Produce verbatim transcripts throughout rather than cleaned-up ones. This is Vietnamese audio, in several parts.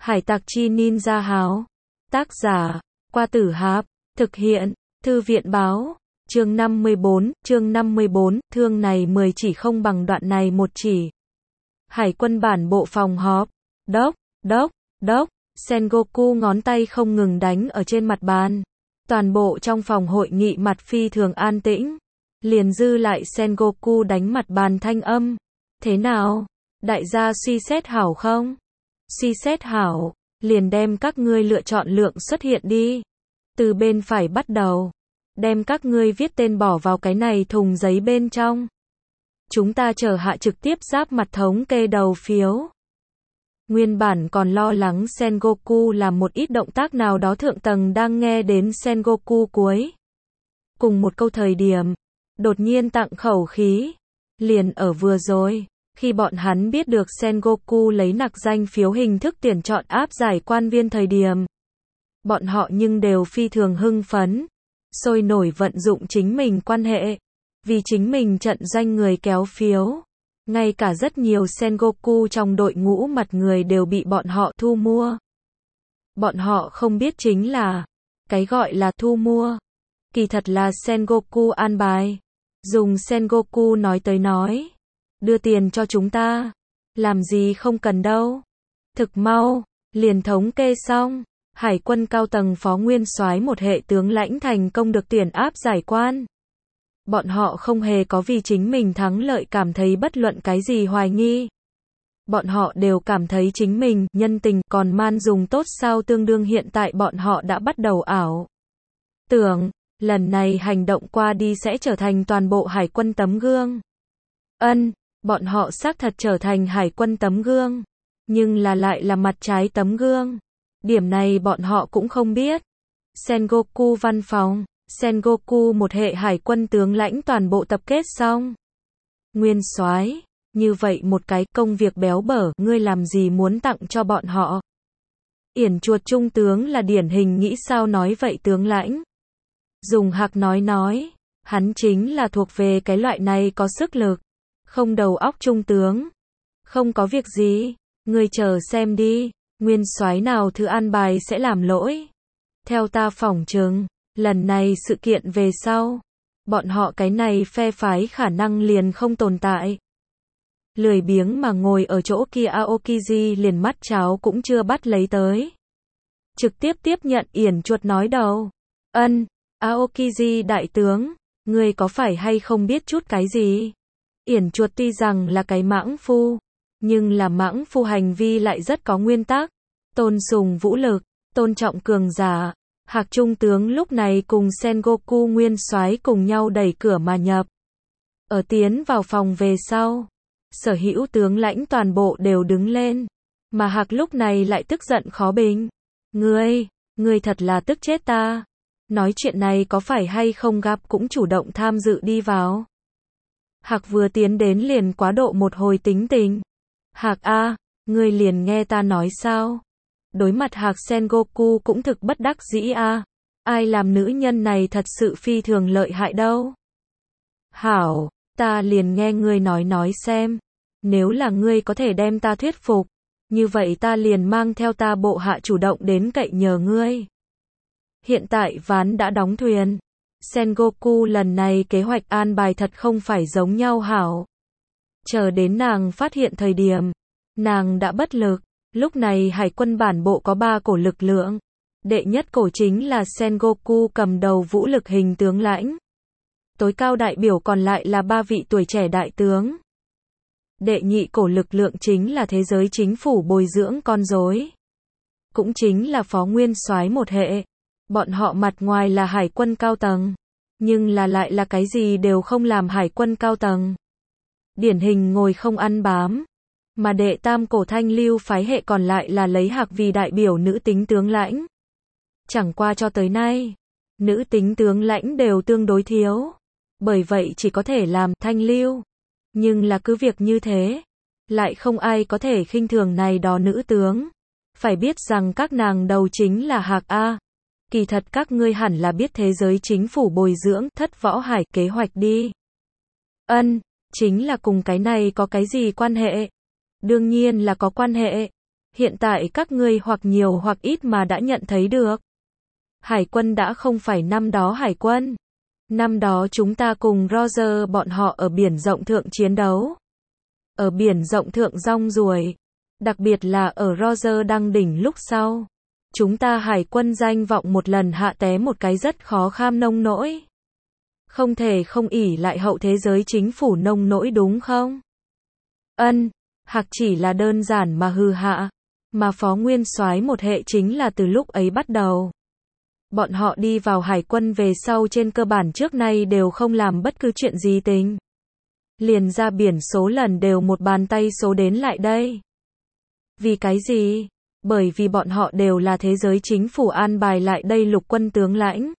Hải tặc chi ninja háo. Tác giả, Qua Tử Hạp. Thực hiện, Thư viện báo. Chương năm mươi bốn, chương năm mươi bốn, thương này mười chỉ không bằng đoạn này một chỉ. Hải quân bản bộ phòng họp. Đốc, đốc, đốc, Sengoku ngón tay không ngừng đánh ở trên mặt bàn. Toàn bộ trong phòng hội nghị mặt phi thường an tĩnh. Liền dư lại Sengoku đánh mặt bàn thanh âm. Thế nào? Đại gia suy xét hảo không? Suy xét hảo, liền đem các ngươi lựa chọn lượng xuất hiện đi. Từ bên phải bắt đầu. Đem các ngươi viết tên bỏ vào cái này thùng giấy bên trong. Chúng ta chờ hạ trực tiếp giáp mặt thống kê đầu phiếu. Nguyên bản còn lo lắng Sengoku làm một ít động tác nào đó thượng tầng đang nghe đến Sengoku cuối. Cùng một câu thời điểm, đột nhiên tặng khẩu khí. Liền ở vừa rồi, khi bọn hắn biết được Sengoku lấy nặc danh phiếu hình thức tuyển chọn áp giải quan viên thời điểm. Bọn họ nhưng đều phi thường hưng phấn, sôi nổi vận dụng chính mình quan hệ, vì chính mình trận danh người kéo phiếu. Ngay cả rất nhiều Sengoku trong đội ngũ mặt người đều bị bọn họ thu mua. Bọn họ không biết chính là, cái gọi là thu mua, kỳ thật là Sengoku an bài. Dùng Sengoku nói tới nói, đưa tiền cho chúng ta, làm gì không cần đâu. Thực mau, liền thống kê xong, Hải quân cao tầng phó nguyên soái một hệ tướng lãnh thành công được tuyển áp giải quan. Bọn họ không hề có vì chính mình thắng lợi cảm thấy bất luận cái gì hoài nghi. Bọn họ đều cảm thấy chính mình nhân tình còn man dùng tốt sao, tương đương hiện tại bọn họ đã bắt đầu ảo tưởng, lần này hành động qua đi sẽ trở thành toàn bộ hải quân tấm gương. Ân, bọn họ xác thật trở thành hải quân tấm gương, nhưng là lại là mặt trái tấm gương. Điểm này bọn họ cũng không biết. Sengoku văn phòng, Sengoku một hệ hải quân tướng lãnh toàn bộ tập kết xong. Nguyên soái, như vậy một cái công việc béo bở, ngươi làm gì muốn tặng cho bọn họ? Yển chuột trung tướng là điển hình nghĩ sao nói vậy tướng lãnh. Dùng Hạc nói nói, hắn chính là thuộc về cái loại này có sức lực, không đầu óc trung tướng. Không có việc gì, ngươi chờ xem đi, nguyên soái nào thứ an bài sẽ làm lỗi. Theo ta phỏng chừng, lần này sự kiện về sau, bọn họ cái này phe phái khả năng liền không tồn tại. Lười biếng mà ngồi ở chỗ kia Aokiji liền mắt cháo cũng chưa bắt lấy tới. Trực tiếp tiếp nhận Yển chuột nói đầu. Ân, Aokiji đại tướng, ngươi có phải hay không biết chút cái gì? Yển chuột tuy rằng là cái mãng phu, nhưng là mãng phu hành vi lại rất có nguyên tắc, tôn sùng vũ lực, tôn trọng cường giả. Hạc trung tướng lúc này cùng Sengoku nguyên soái cùng nhau đẩy cửa mà nhập. Ở tiến vào phòng về sau, sở hữu tướng lãnh toàn bộ đều đứng lên, mà Hạc lúc này lại tức giận khó bình. Ngươi, ngươi thật là tức chết ta. Nói chuyện này có phải hay không gặp cũng chủ động tham dự đi vào. Hạc vừa tiến đến liền quá độ một hồi tính tình. Hạc a, ngươi liền nghe ta nói sao? Đối mặt Hạc, Sengoku cũng thực bất đắc dĩ a. Ai làm nữ nhân này thật sự phi thường lợi hại đâu. Hảo, ta liền nghe ngươi nói nói xem. Nếu là ngươi có thể đem ta thuyết phục, như vậy ta liền mang theo ta bộ hạ chủ động đến cậy nhờ ngươi. Hiện tại ván đã đóng thuyền. Sengoku lần này kế hoạch an bài thật không phải giống nhau hảo. Chờ đến nàng phát hiện thời điểm, nàng đã bất lực. Lúc này hải quân bản bộ có ba cổ lực lượng. Đệ nhất cổ chính là Sengoku cầm đầu vũ lực hình tướng lãnh. Tối cao đại biểu còn lại là ba vị tuổi trẻ đại tướng. Đệ nhị cổ lực lượng chính là thế giới chính phủ bồi dưỡng con rối. Cũng chính là phó nguyên soái một hệ. Bọn họ mặt ngoài là hải quân cao tầng, nhưng là lại là cái gì đều không làm hải quân cao tầng. Điển hình ngồi không ăn bám. Mà đệ tam cổ thanh lưu phái hệ còn lại là lấy Hạc vì đại biểu nữ tính tướng lãnh. Chẳng qua cho tới nay, nữ tính tướng lãnh đều tương đối thiếu. Bởi vậy chỉ có thể làm thanh lưu. Nhưng là cứ việc như thế, lại không ai có thể khinh thường này đó nữ tướng. Phải biết rằng các nàng đầu chính là Hạc A. Kỳ thật các ngươi hẳn là biết thế giới chính phủ bồi dưỡng thất võ hải kế hoạch đi. Ân, chính là cùng cái này có cái gì quan hệ? Đương nhiên là có quan hệ. Hiện tại các ngươi hoặc nhiều hoặc ít mà đã nhận thấy được. Hải quân đã không phải năm đó hải quân. Năm đó chúng ta cùng Roger bọn họ ở biển rộng thượng chiến đấu. Ở biển rộng thượng rong ruổi. Đặc biệt là ở Roger đăng đỉnh lúc sau. Chúng ta hải quân danh vọng một lần hạ té một cái rất khó kham nông nỗi. Không thể không ỷ lại hậu thế giới chính phủ nông nỗi đúng không? Ân, Hạc chỉ là đơn giản mà hư hạ. Mà phó nguyên soái một hệ chính là từ lúc ấy bắt đầu. Bọn họ đi vào hải quân về sau trên cơ bản trước nay đều không làm bất cứ chuyện gì tình. Liền ra biển số lần đều một bàn tay số đến lại đây. Vì cái gì? Bởi vì bọn họ đều là thế giới chính phủ an bài lại đây lục quân tướng lãnh.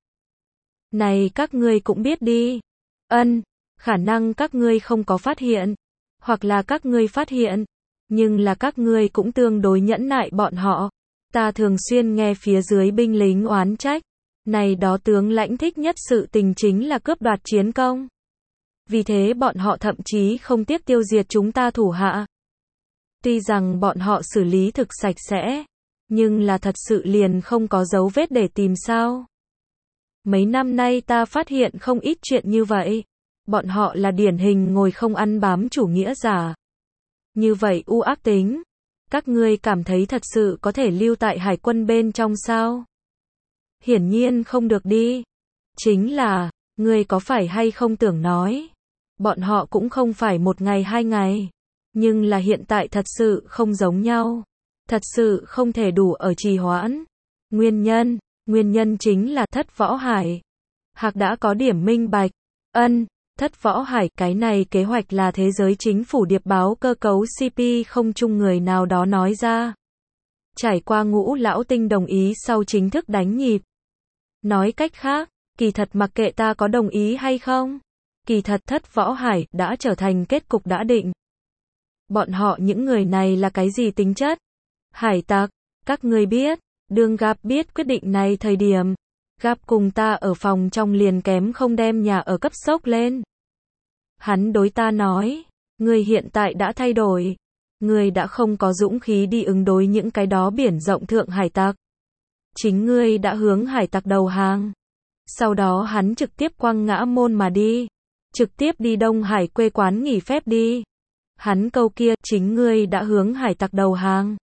Này các ngươi cũng biết đi. Ân, khả năng các ngươi không có phát hiện. Hoặc là các ngươi phát hiện. Nhưng là các ngươi cũng tương đối nhẫn nại bọn họ. Ta thường xuyên nghe phía dưới binh lính oán trách. Này đó tướng lãnh thích nhất sự tình chính là cướp đoạt chiến công. Vì thế bọn họ thậm chí không tiếc tiêu diệt chúng ta thủ hạ. Tuy rằng bọn họ xử lý thực sạch sẽ. Nhưng là thật sự liền không có dấu vết để tìm sao. Mấy năm nay ta phát hiện không ít chuyện như vậy. Bọn họ là điển hình ngồi không ăn bám chủ nghĩa giả. Như vậy u ác tính. Các ngươi cảm thấy thật sự có thể lưu tại hải quân bên trong sao? Hiển nhiên không được đi. Chính là, ngươi có phải hay không tưởng nói. Bọn họ cũng không phải một ngày hai ngày. Nhưng là hiện tại thật sự không giống nhau. Thật sự không thể đủ ở trì hoãn. Nguyên nhân, nguyên nhân chính là Thất Võ Hải. Hạc đã có điểm minh bạch. Ân, Thất Võ Hải, cái này kế hoạch là thế giới chính phủ điệp báo cơ cấu xê pê không chung người nào đó nói ra. Trải qua ngũ lão tinh đồng ý sau chính thức đánh nhịp. Nói cách khác, kỳ thật mặc kệ ta có đồng ý hay không. Kỳ thật Thất Võ Hải đã trở thành kết cục đã định. Bọn họ những người này là cái gì tính chất? Hải tặc, các ngươi biết, đương Gap biết quyết định này thời điểm. Gap cùng ta ở phòng trong liền kém không đem nhà ở cấp sốc lên. Hắn đối ta nói, ngươi hiện tại đã thay đổi. Ngươi đã không có dũng khí đi ứng đối những cái đó biển rộng thượng hải tặc. Chính ngươi đã hướng hải tặc đầu hàng. Sau đó hắn trực tiếp quăng ngã môn mà đi. Trực tiếp đi Đông Hải quê quán nghỉ phép đi. Hắn câu kia, chính ngươi đã hướng hải tặc đầu hàng.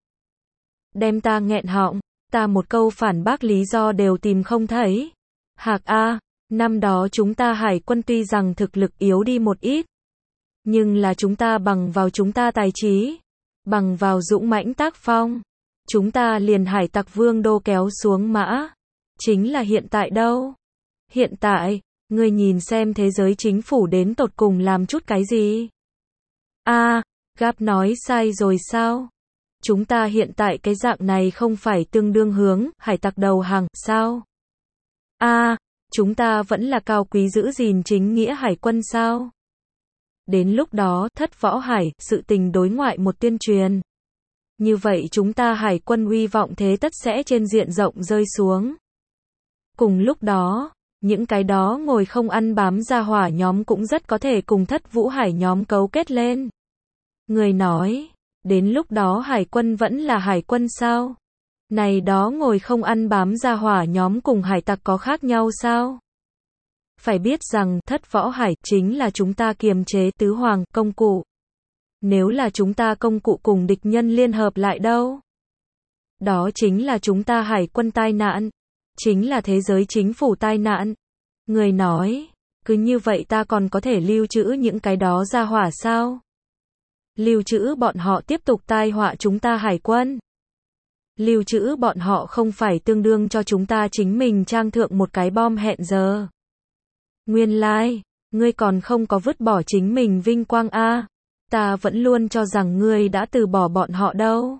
Đem ta nghẹn họng, ta một câu phản bác lý do đều tìm không thấy. Hạc A, năm đó chúng ta hải quân tuy rằng thực lực yếu đi một ít. Nhưng là chúng ta bằng vào chúng ta tài trí. Bằng vào dũng mãnh tác phong. Chúng ta liền hải tặc vương đô kéo xuống mã. Chính là hiện tại đâu? Hiện tại, ngươi nhìn xem thế giới chính phủ đến tột cùng làm chút cái gì? A, à, Gap nói sai rồi sao? Chúng ta hiện tại cái dạng này không phải tương đương hướng hải tặc đầu hàng sao? A, à, chúng ta vẫn là cao quý giữ gìn chính nghĩa hải quân sao? Đến lúc đó, Thất Võ Hải, sự tình đối ngoại một tuyên truyền. Như vậy chúng ta hải quân uy vọng thế tất sẽ trên diện rộng rơi xuống. Cùng lúc đó, những cái đó ngồi không ăn bám ra hỏa nhóm cũng rất có thể cùng Thất Vũ Hải nhóm cấu kết lên. Người nói, đến lúc đó hải quân vẫn là hải quân sao? Này đó ngồi không ăn bám ra hỏa nhóm cùng hải tặc có khác nhau sao? Phải biết rằng Thất Võ Hải chính là chúng ta kiềm chế tứ hoàng công cụ. Nếu là chúng ta công cụ cùng địch nhân liên hợp lại đâu? Đó chính là chúng ta hải quân tai nạn. Chính là thế giới chính phủ tai nạn. Người nói, cứ như vậy ta còn có thể lưu trữ những cái đó ra hỏa sao? Lưu trữ bọn họ tiếp tục tai họa chúng ta hải quân. Lưu trữ bọn họ không phải tương đương cho chúng ta chính mình trang thượng một cái bom hẹn giờ. Nguyên lai, like, ngươi còn không có vứt bỏ chính mình vinh quang a. Ta vẫn luôn cho rằng ngươi đã từ bỏ bọn họ đâu.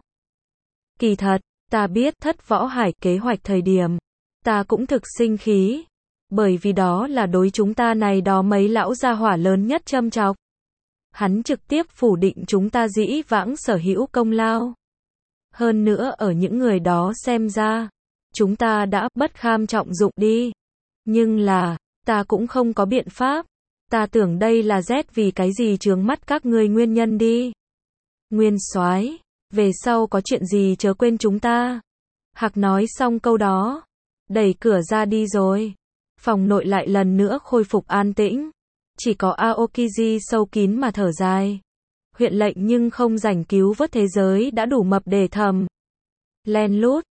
Kỳ thật, ta biết Thất Võ Hải kế hoạch thời điểm. Ta cũng thực sinh khí. Bởi vì đó là đối chúng ta này đó mấy lão gia hỏa lớn nhất châm chọc. Hắn trực tiếp phủ định chúng ta dĩ vãng sở hữu công lao. Hơn nữa ở những người đó xem ra, chúng ta đã bất kham trọng dụng đi. Nhưng là, ta cũng không có biện pháp. Ta tưởng đây là rét vì cái gì chướng mắt các ngươi nguyên nhân đi. Nguyên soái, Về sau có chuyện gì chớ quên chúng ta. Hạc nói xong câu đó, đẩy cửa ra đi rồi. Phòng nội lại lần nữa khôi phục an tĩnh. Chỉ có Aokiji sâu kín mà thở dài. Huyện lệnh nhưng không rảnh cứu vớt thế giới đã đủ mập để thầm. Len lút,